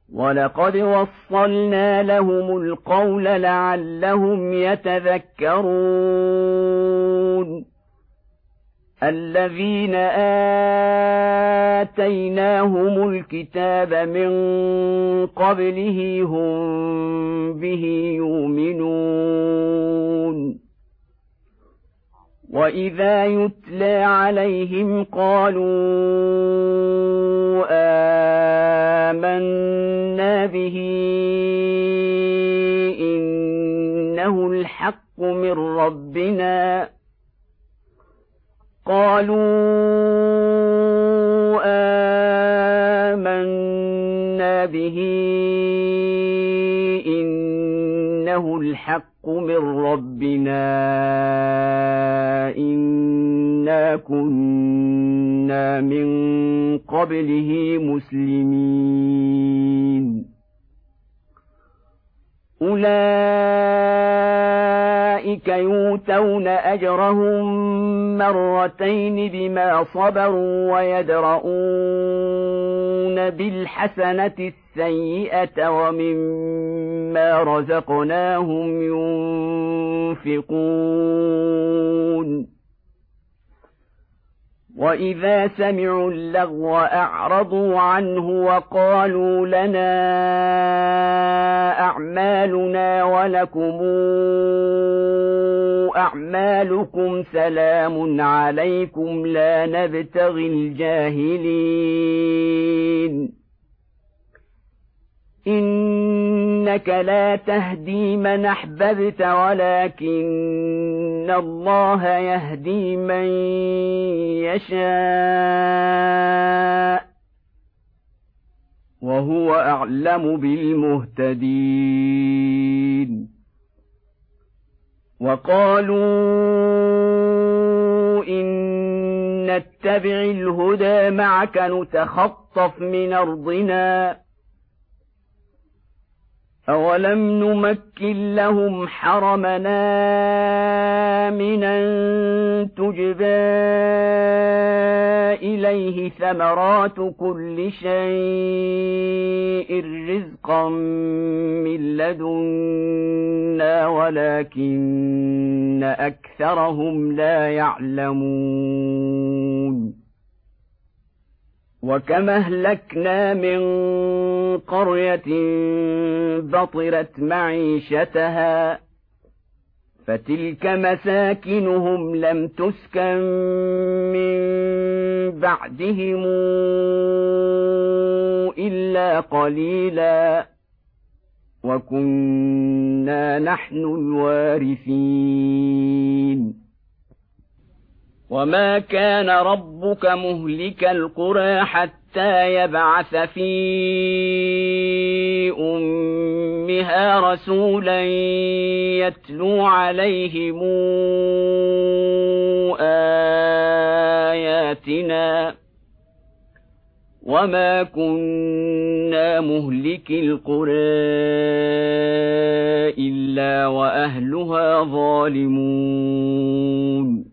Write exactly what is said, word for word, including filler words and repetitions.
وَلَقَدْ وَصَّلْنَا لَهُمُ الْقَوْلَ لَعَلَّهُمْ يَتَذَكَّرُونَ الَّذِينَ آتَيْنَاهُمُ الْكِتَابَ مِنْ قَبْلِهِ هُمْ بِهِ يُؤْمِنُونَ وَإِذَا يُتْلَى عَلَيْهِمْ قَالُوا آمَنَّا بِهِ إِنَّهُ الْحَقُّ مِنْ رَبِّنَا قَالُوا آمَنَّا بِهِ إِنَّهُ الْحَقُّ مِنْ رَبِّنَا إِنَّا كُنَّا مِنْ قَبْلِهِ مُسْلِمِينَ أُولَئِكَ يُؤْتَوْنَ أَجْرَهُم مَّرَّتَيْنِ بِمَا صَبَرُوا وَيَدْرَءُونَ بِالْحَسَنَةِ السَّيِّئَةَ وَمِمَّا رَزَقْنَاهُمْ يُنفِقُونَ وَإِذَا سَمِعُوا اللَّغْوَ أَعْرَضُوا عَنْهُ وَقَالُوا لَنَا أَعْمَالُنَا وَلَكُمْ أَعْمَالُكُمْ سَلَامٌ عَلَيْكُمْ لَا نَبْتَغِي الْجَاهِلِينَ إِنَّكَ لَا تَهْدِي مَنْ أَحْبَبْتَ وَلَكِنَّ اللَّهَ يَهْدِي مَن يَشَاءُ وَهُوَ أَعْلَمُ بِالْمُهْتَدِينَ وَقَالُوا إِن نَّتَّبِعِ الْهُدَىٰ مَعَكَ نُتَخَطَّفْ مِنْ أَرْضِنَا أَوَلَمْ نُمَكِّن لَّهُمْ حَرَمًا آمِنًا تُجْبَىٰ إِلَيْهِ ثَمَرَاتُ كُلِّ شَيْءٍ رِّزْقًا مِّن لَّدُنَّا وَلَكِنَّ أَكْثَرَهُمْ لَا يَعْلَمُونَ وَكَمْ أَهْلَكْنَا مِنْ قَرْيَةٍ بَطِرَتْ مَعِيشَتَهَا فَتِلْكَ مَسَاكِنُهُمْ لَمْ تُسْكَنْ مِنْ بَعْدِهِمْ إِلَّا قَلِيلًا وَكُنَّا نَحْنُ الْوَارِثِينَ وَمَا كَانَ رَبُّكَ مُهْلِكَ الْقُرَىٰ حَتَّىٰ يَبْعَثَ فِي أُمِّهَا رَسُولًا يَتْلُو عَلَيْهِمْ آيَاتِنَا وَمَا كُنَّا مُهْلِكِي الْقُرَىٰ إِلَّا وَأَهْلُهَا ظَالِمُونَ